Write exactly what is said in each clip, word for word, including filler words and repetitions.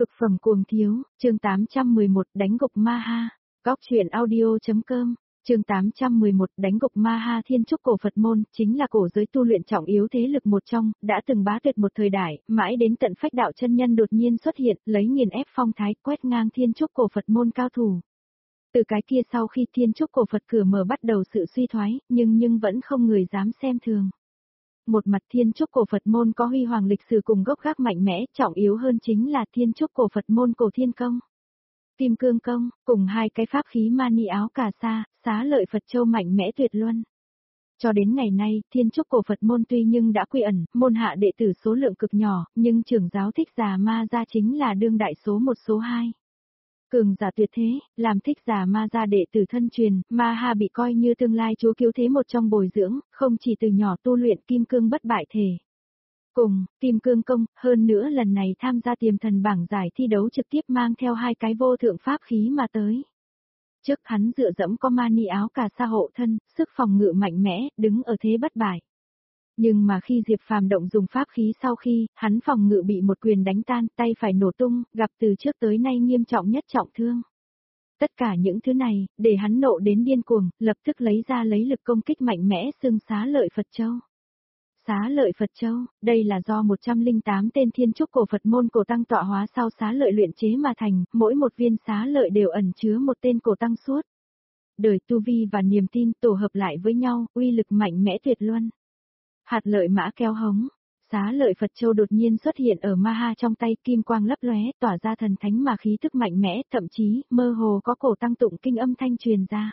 Cực phẩm cuồng thiếu, chương tám trăm mười một đánh gục ma ha. Góc truyện audio.com, chương tám trăm mười một đánh gục ma ha. Thiên trúc cổ Phật môn, chính là cổ giới tu luyện trọng yếu thế lực một trong, đã từng bá tuyệt một thời đại, mãi đến tận Phách đạo chân nhân đột nhiên xuất hiện, lấy nghiền ép phong thái, quét ngang thiên trúc cổ Phật môn cao thủ. Từ cái kia sau khi thiên trúc cổ Phật cửa mở bắt đầu sự suy thoái, nhưng nhưng vẫn không người dám xem thường. Một mặt thiên trúc cổ Phật môn có huy hoàng lịch sử cùng gốc gác mạnh mẽ, trọng yếu hơn chính là thiên trúc cổ Phật môn cổ thiên công, kim cương công, cùng hai cái pháp khí mani áo cà sa, xá lợi Phật châu mạnh mẽ tuyệt luân. Cho đến ngày nay, thiên trúc cổ Phật môn tuy nhưng đã quy ẩn, môn hạ đệ tử số lượng cực nhỏ, nhưng trưởng giáo Thích Già Ma Gia chính là đương đại số một số hai. Cường giả tuyệt thế, làm Thích Già Ma Gia đệ tử thân truyền, Ma Ha bị coi như tương lai chúa cứu thế một trong bồi dưỡng, không chỉ từ nhỏ tu luyện kim cương bất bại thể. Cùng, kim cương công, hơn nữa lần này tham gia tiềm thần bảng giải thi đấu trực tiếp mang theo hai cái vô thượng pháp khí mà tới. Trước hắn dựa dẫm có mani áo cà sa hộ thân, sức phòng ngự mạnh mẽ, đứng ở thế bất bại. Nhưng mà khi Diệp Phàm động dùng pháp khí sau khi, hắn phòng ngự bị một quyền đánh tan, tay phải nổ tung, gặp từ trước tới nay nghiêm trọng nhất trọng thương. Tất cả những thứ này, để hắn nộ đến điên cuồng, lập tức lấy ra lấy lực công kích mạnh mẽ xưng xá lợi Phật Châu. Xá lợi Phật Châu, đây là do một trăm lẻ tám tên thiên trúc cổ Phật môn cổ tăng tọa hóa sau xá lợi luyện chế mà thành, mỗi một viên xá lợi đều ẩn chứa một tên cổ tăng suốt. Đời tu vi và niềm tin tổ hợp lại với nhau, uy lực mạnh mẽ tuyệt luân. Hạt lợi mã kéo hống, xá lợi Phật Châu đột nhiên xuất hiện ở Ma Ha trong tay, kim quang lấp lóe, tỏa ra thần thánh mà khí tức mạnh mẽ, thậm chí, mơ hồ có cổ tăng tụng kinh âm thanh truyền ra.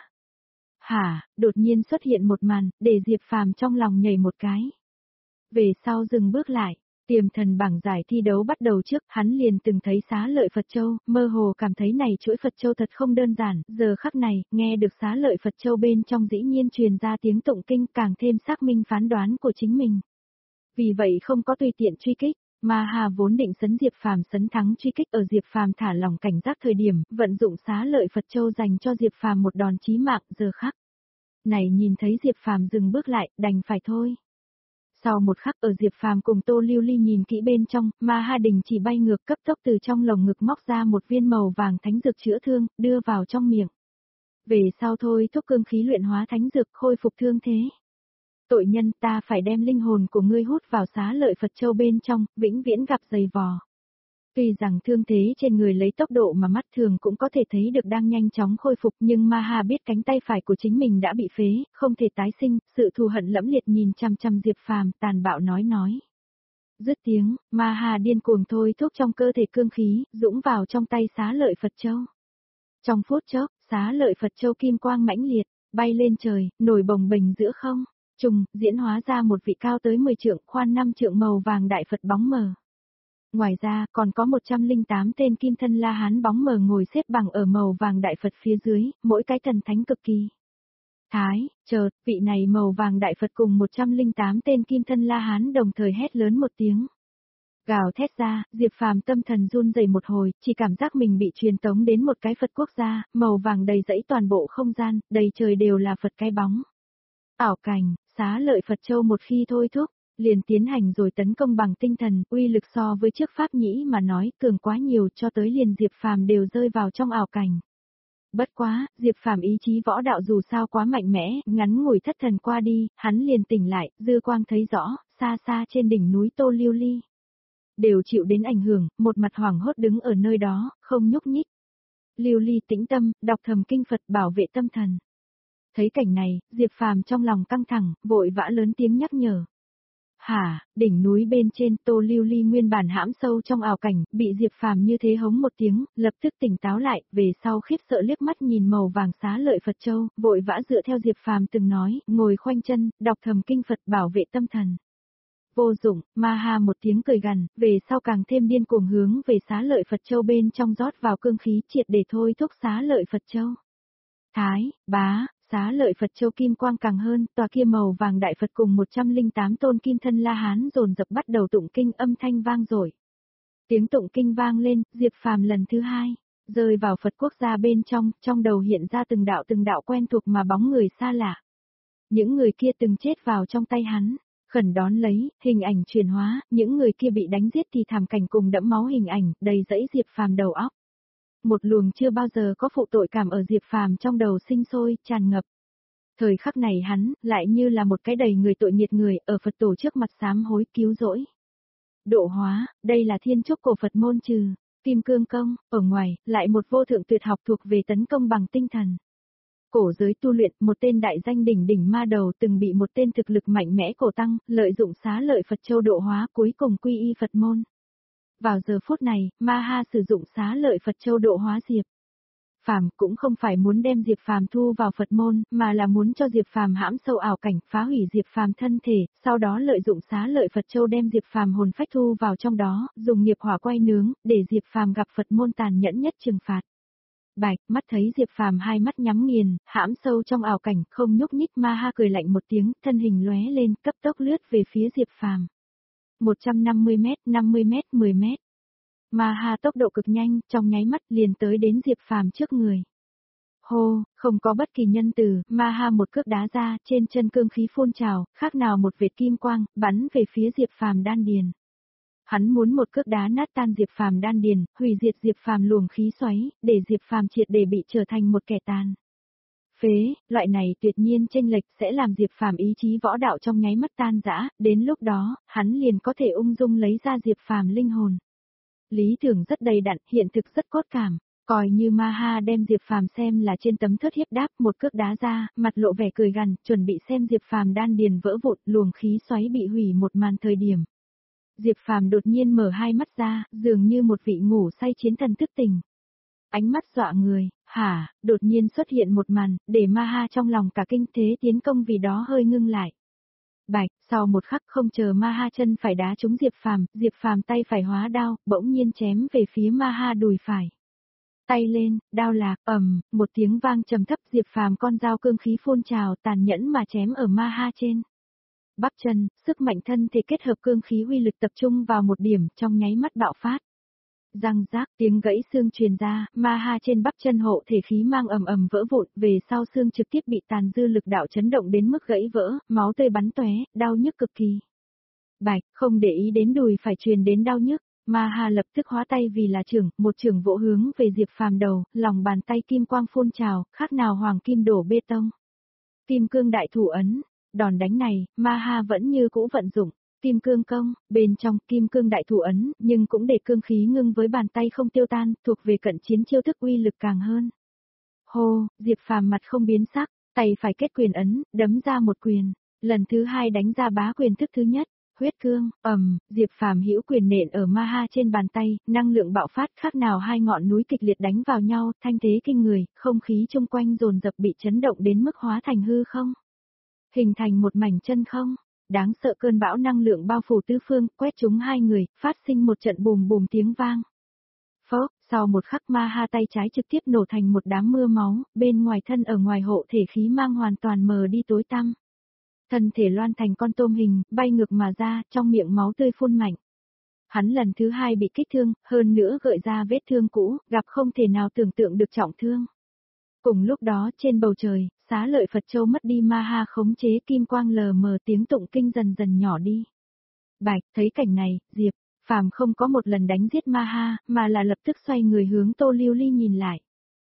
Hả, đột nhiên xuất hiện một màn, để Diệp Phàm trong lòng nhảy một cái. Về sau dừng bước lại, tiềm thần bảng giải thi đấu bắt đầu trước, hắn liền từng thấy xá lợi Phật Châu, mơ hồ cảm thấy này chuỗi Phật Châu thật không đơn giản, giờ khắc này, nghe được xá lợi Phật Châu bên trong dĩ nhiên truyền ra tiếng tụng kinh càng thêm xác minh phán đoán của chính mình. Vì vậy không có tùy tiện truy kích, Ma Ha vốn định sấn Diệp Phàm sấn thắng truy kích ở Diệp Phàm thả lỏng cảnh giác thời điểm, vận dụng xá lợi Phật Châu dành cho Diệp Phàm một đòn chí mạng, giờ khắc này nhìn thấy Diệp Phàm dừng bước lại, đành phải thôi. Sau một khắc ở Diệp Phàm cùng Tô Lưu Ly nhìn kỹ bên trong, Ma Ha đình chỉ bay ngược cấp tốc từ trong lồng ngực móc ra một viên màu vàng thánh dược chữa thương, đưa vào trong miệng. Về sau thôi thúc cương khí luyện hóa thánh dược khôi phục thương thế. Tội nhân, ta phải đem linh hồn của ngươi hút vào xá lợi Phật Châu bên trong, vĩnh viễn gặp dày vò. Tuy rằng thương thế trên người lấy tốc độ mà mắt thường cũng có thể thấy được đang nhanh chóng khôi phục, nhưng Ma Ha biết cánh tay phải của chính mình đã bị phế, không thể tái sinh, sự thù hận lẫm liệt nhìn chăm chăm Diệp Phàm, tàn bạo nói nói. Dứt tiếng, Ma Ha điên cuồng thôi thúc trong cơ thể cương khí, dũng vào trong tay xá lợi Phật Châu. Trong phút chốc, xá lợi Phật Châu kim quang mãnh liệt, bay lên trời, nổi bồng bềnh giữa không, trùng, diễn hóa ra một vị cao tới mười trượng, khoan năm trượng màu vàng đại Phật bóng mờ. Ngoài ra, còn có một trăm lẻ tám tên kim thân La Hán bóng mờ ngồi xếp bằng ở màu vàng đại Phật phía dưới, mỗi cái thần thánh cực kỳ. Thái, chợt, vị này màu vàng đại Phật cùng một trăm lẻ tám tên kim thân La Hán đồng thời hét lớn một tiếng. Gào thét ra, Diệp Phàm tâm thần run rẩy một hồi, chỉ cảm giác mình bị truyền tống đến một cái Phật quốc gia, màu vàng đầy rẫy toàn bộ không gian, đầy trời đều là Phật cái bóng. Ảo cảnh, xá lợi Phật Châu một khi thôi thúc, liền tiến hành rồi tấn công bằng tinh thần, uy lực so với trước pháp nhĩ mà nói cường quá nhiều, cho tới liền Diệp Phàm đều rơi vào trong ảo cảnh. Bất quá, Diệp Phàm ý chí võ đạo dù sao quá mạnh mẽ, ngắn ngủi thất thần qua đi, hắn liền tỉnh lại, dư quang thấy rõ, xa xa trên đỉnh núi Tô Lưu Ly. Đều chịu đến ảnh hưởng, một mặt hoảng hốt đứng ở nơi đó, không nhúc nhích. Lưu Ly tĩnh tâm, đọc thầm kinh Phật bảo vệ tâm thần. Thấy cảnh này, Diệp Phàm trong lòng căng thẳng, vội vã lớn tiếng nhắc nhở. Hả, đỉnh núi bên trên Tô Lưu Ly nguyên bản hãm sâu trong ảo cảnh, bị Diệp Phàm như thế hống một tiếng, lập tức tỉnh táo lại, về sau khiếp sợ liếc mắt nhìn màu vàng xá lợi Phật Châu, vội vã dựa theo Diệp Phàm từng nói, ngồi khoanh chân, đọc thầm kinh Phật bảo vệ tâm thần. Vô dụng, Ma Ha một tiếng cười gằn, về sau càng thêm điên cuồng hướng về xá lợi Phật Châu bên trong rót vào cương khí triệt để thôi thúc xá lợi Phật Châu. Thái, bá, xá lợi Phật Châu kim quang càng hơn, tòa kia màu vàng đại Phật cùng một trăm lẻ tám tôn kim thân La Hán dồn dập bắt đầu tụng kinh âm thanh vang dội. Tiếng tụng kinh vang lên, Diệp Phàm lần thứ hai, rơi vào Phật quốc gia bên trong, trong đầu hiện ra từng đạo từng đạo quen thuộc mà bóng người xa lạ. Những người kia từng chết vào trong tay hắn, Khẩn đón lấy, hình ảnh chuyển hóa, những người kia bị đánh giết thì thảm cảnh cùng đẫm máu hình ảnh, đầy dẫy Diệp Phàm đầu óc. Một luồng chưa bao giờ có phụ tội cảm ở Diệp Phàm trong đầu sinh sôi, tràn ngập. Thời khắc này hắn, lại như là một cái đầy người tội nghiệt người, ở Phật tổ trước mặt sám hối cứu rỗi. Độ hóa, đây là thiên trúc cổ Phật môn trừ, kim cương công, ở ngoài, lại một vô thượng tuyệt học thuộc về tấn công bằng tinh thần. Cổ giới tu luyện, một tên đại danh đỉnh đỉnh ma đầu từng bị một tên thực lực mạnh mẽ cổ tăng, lợi dụng xá lợi Phật châu độ hóa cuối cùng quy y Phật môn. Vào giờ phút này, Ma Ha sử dụng xá lợi Phật châu độ hóa Diệp Phàm, cũng không phải muốn đem Diệp Phàm thu vào Phật môn, mà là muốn cho Diệp Phàm hãm sâu ảo cảnh, phá hủy Diệp Phàm thân thể, sau đó lợi dụng xá lợi Phật châu đem Diệp Phàm hồn phách thu vào trong đó, dùng nghiệp hỏa quay nướng, để Diệp Phàm gặp Phật môn tàn nhẫn nhất trừng phạt. Bạch, mắt thấy Diệp Phàm hai mắt nhắm nghiền, hãm sâu trong ảo cảnh, không nhúc nhích. Ma Ha cười lạnh một tiếng, thân hình lóe lên, cấp tốc lướt về phía Diệp Phàm. một trăm năm mươi mét, năm mươi mét, mười mét. Ma Ha tốc độ cực nhanh, trong nháy mắt liền tới đến Diệp Phàm trước người. Hô, không có bất kỳ nhân từ, Ma Ha một cước đá ra, trên chân cương khí phun trào, khác nào một vệt kim quang, bắn về phía Diệp Phàm đan điền. Hắn muốn một cước đá nát tan Diệp Phàm đan điền, hủy diệt Diệp Phàm luồng khí xoáy, để Diệp Phàm triệt để bị trở thành một kẻ tàn phế, loại này tuyệt nhiên chênh lệch sẽ làm Diệp Phàm ý chí võ đạo trong nháy mắt tan rã, đến lúc đó, hắn liền có thể ung dung lấy ra Diệp Phàm linh hồn. Lý tưởng rất đầy đặn, hiện thực rất cốt cảm, coi như Ma Ha đem Diệp Phàm xem là trên tấm thớt hiếp đáp, một cước đá ra, mặt lộ vẻ cười gằn, chuẩn bị xem Diệp Phàm đan điền vỡ vụn, luồng khí xoáy bị hủy một màn thời điểm. Diệp Phàm đột nhiên mở hai mắt ra, dường như một vị ngủ say chiến thần thức tỉnh. Ánh mắt dọa người, hả, đột nhiên xuất hiện một màn, để Ma Ha trong lòng cả kinh thế tiến công vì đó hơi ngưng lại. Bạch, sau một khắc không chờ Ma Ha chân phải đá trúng Diệp Phàm, Diệp Phàm tay phải hóa đao, bỗng nhiên chém về phía Ma Ha đùi phải. Tay lên, đao lạc, ầm, một tiếng vang trầm thấp, Diệp Phàm con dao cương khí phun trào, tàn nhẫn mà chém ở Ma Ha trên bắp chân, sức mạnh thân thể kết hợp cương khí uy lực tập trung vào một điểm, trong nháy mắt bạo phát. Răng rác, tiếng gãy xương truyền ra, Ma Ha trên bắp chân hộ thể khí mang ầm ầm vỡ vụn, về sau xương trực tiếp bị tàn dư lực đạo chấn động đến mức gãy vỡ, máu tươi bắn tóe, đau nhức cực kỳ. Bạch, không để ý đến đùi phải truyền đến đau nhức, Ma Ha lập tức hóa tay vì là trưởng, một trưởng vỗ hướng về Diệp Phàm đầu, lòng bàn tay kim quang phun trào, khác nào hoàng kim đổ bê tông. Kim cương đại thủ ấn. Đòn đánh này, Ma Ha vẫn như cũ vận dụng, kim cương công, bên trong kim cương đại thủ ấn, nhưng cũng để cương khí ngưng với bàn tay không tiêu tan, thuộc về cận chiến chiêu thức uy lực càng hơn. Hô, Diệp Phàm mặt không biến sắc, tay phải kết quyền ấn, đấm ra một quyền, lần thứ hai đánh ra bá quyền thức thứ nhất, huyết cương, ầm, Diệp Phàm hữu quyền nện ở Ma Ha trên bàn tay, năng lượng bạo phát khác nào hai ngọn núi kịch liệt đánh vào nhau, thanh thế kinh người, không khí chung quanh dồn dập bị chấn động đến mức hóa thành hư không. Hình thành một mảnh chân không, đáng sợ cơn bão năng lượng bao phủ tứ phương, quét trúng hai người, phát sinh một trận bùm bùm tiếng vang. Phốc, sau một khắc Ma Ha tay trái trực tiếp nổ thành một đám mưa máu, bên ngoài thân ở ngoài hộ thể khí mang hoàn toàn mờ đi tối tăm. Thân thể loan thành con tôm hình, bay ngược mà ra, trong miệng máu tươi phun mạnh. Hắn lần thứ hai bị kích thương, hơn nữa gợi ra vết thương cũ, gặp không thể nào tưởng tượng được trọng thương. Cùng lúc đó trên bầu trời, xá lợi Phật Châu mất đi Ma Ha khống chế kim quang lờ mờ, tiếng tụng kinh dần dần nhỏ đi. Bạch, thấy cảnh này, Diệp Phàm không có một lần đánh giết Ma Ha, mà là lập tức xoay người hướng Tô Lưu Ly nhìn lại.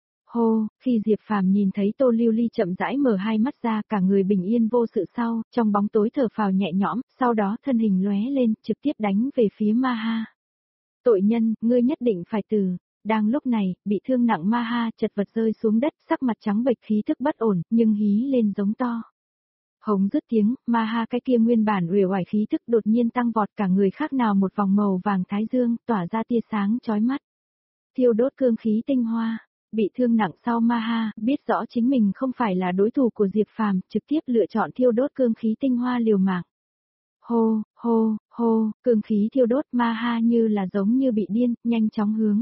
Hô, khi Diệp Phàm nhìn thấy Tô Lưu Ly chậm rãi mở hai mắt ra, cả người bình yên vô sự sau, trong bóng tối thở phào nhẹ nhõm, sau đó thân hình lóe lên, trực tiếp đánh về phía Ma Ha. Tội nhân, ngươi nhất định phải từ. Đang lúc này, bị thương nặng Ma Ha chật vật rơi xuống đất, sắc mặt trắng bệch, khí thức bất ổn, nhưng hí lên giống to. Hống dứt tiếng, Ma Ha cái kia nguyên bản uể oải khí thức đột nhiên tăng vọt, cả người khác nào một vòng màu vàng thái dương, tỏa ra tia sáng chói mắt. Thiêu đốt cương khí tinh hoa, bị thương nặng sau Ma Ha, biết rõ chính mình không phải là đối thủ của Diệp Phàm, trực tiếp lựa chọn thiêu đốt cương khí tinh hoa liều mạng. Hô, hô, hô, cương khí thiêu đốt, Ma Ha như là giống như bị điên, nhanh chóng hướng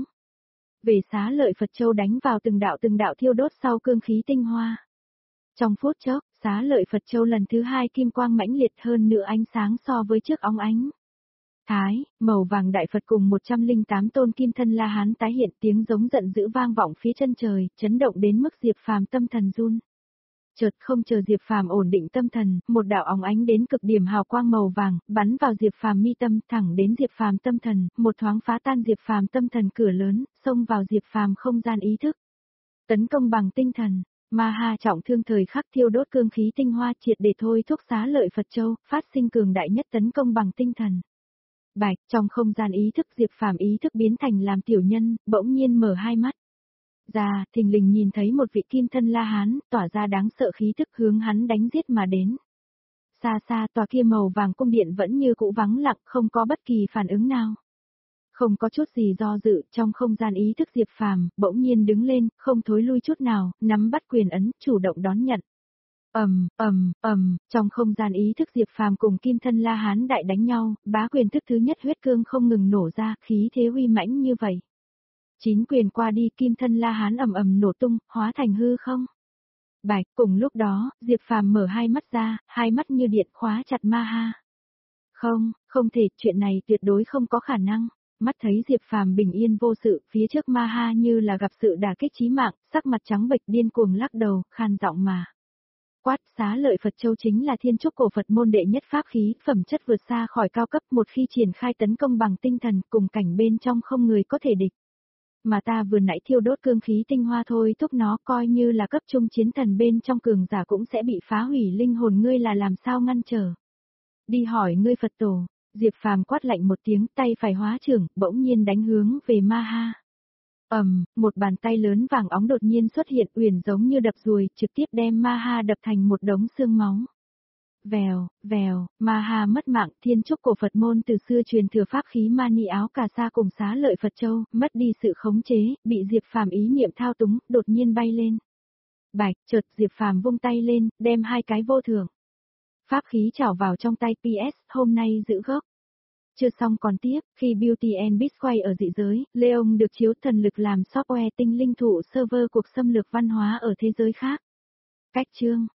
về xá lợi Phật Châu đánh vào từng đạo từng đạo thiêu đốt sau cương khí tinh hoa. Trong phút chốc, xá lợi Phật Châu lần thứ hai kim quang mãnh liệt hơn nữa, ánh sáng so với trước óng ánh. Thái, màu vàng đại Phật cùng một trăm lẻ tám tôn kim thân La Hán tái hiện, tiếng giống giận dữ vang vọng phía chân trời, chấn động đến mức Diệp Phàm tâm thần run. Chợt không chờ Diệp Phàm ổn định tâm thần, một đạo óng ánh đến cực điểm hào quang màu vàng, bắn vào Diệp Phàm mi tâm, thẳng đến Diệp Phàm tâm thần, một thoáng phá tan Diệp Phàm tâm thần cửa lớn, xông vào Diệp Phàm không gian ý thức. Tấn công bằng tinh thần, Ma Ha trọng thương thời khắc thiêu đốt cương khí tinh hoa triệt để thôi thúc xá lợi Phật Châu, phát sinh cường đại nhất tấn công bằng tinh thần. Bạch, trong không gian ý thức Diệp Phàm ý thức biến thành làm tiểu nhân, bỗng nhiên mở hai mắt. Ra, thình lình nhìn thấy một vị kim thân La Hán, tỏa ra đáng sợ khí tức hướng hắn đánh giết mà đến. Xa xa tòa kia màu vàng cung điện vẫn như cũ vắng lặng, không có bất kỳ phản ứng nào. Không có chút gì do dự, trong không gian ý thức Diệp Phàm, bỗng nhiên đứng lên, không thối lui chút nào, nắm bắt quyền ấn, chủ động đón nhận. Ầm, ầm, ầm, trong không gian ý thức Diệp Phàm cùng kim thân La Hán đại đánh nhau, bá quyền thức thứ nhất huyết cương không ngừng nổ ra, khí thế uy mãnh như vậy. Chín quyền qua đi, kim thân La Hán ầm ầm nổ tung, hóa thành hư không. Bạch, cùng lúc đó, Diệp Phàm mở hai mắt ra, hai mắt như điện khóa chặt Ma Ha. Không, không thể, chuyện này tuyệt đối không có khả năng. Mắt thấy Diệp Phàm bình yên vô sự, phía trước Ma Ha như là gặp sự đả kích chí mạng, sắc mặt trắng bệch điên cuồng lắc đầu, khan giọng mà. Quát, xá lợi Phật Châu chính là thiên trúc cổ Phật môn đệ nhất pháp khí, phẩm chất vượt xa khỏi cao cấp, một khi triển khai tấn công bằng tinh thần, cùng cảnh bên trong không người có thể địch. Mà ta vừa nãy thiêu đốt cương khí tinh hoa thôi thúc nó, coi như là cấp trung chiến thần bên trong cường giả cũng sẽ bị phá hủy linh hồn, ngươi là làm sao ngăn trở. Đi hỏi ngươi Phật tổ. Diệp Phàm quát lạnh một tiếng, tay phải hóa trưởng, bỗng nhiên đánh hướng về Ma Ha. Ầm, um, một bàn tay lớn vàng óng đột nhiên xuất hiện, uyển giống như đập ruồi, trực tiếp đem Ma Ha đập thành một đống xương máu. Vèo, vèo, Ma Ha mất mạng, thiên trúc cổ Phật môn từ xưa truyền thừa pháp khí Mani áo cà sa cùng xá lợi Phật Châu, mất đi sự khống chế, bị Diệp Phàm ý niệm thao túng, đột nhiên bay lên. Bạch, chợt Diệp Phàm vung tay lên, đem hai cái vô thưởng. Pháp khí trảo vào trong tay pê ét, hôm nay giữ gốc. Chưa xong còn tiếp, khi Beauty and Beast quay ở dị giới, Leon được chiếu thần lực làm software tinh linh thụ server cuộc xâm lược văn hóa ở thế giới khác. Cách chương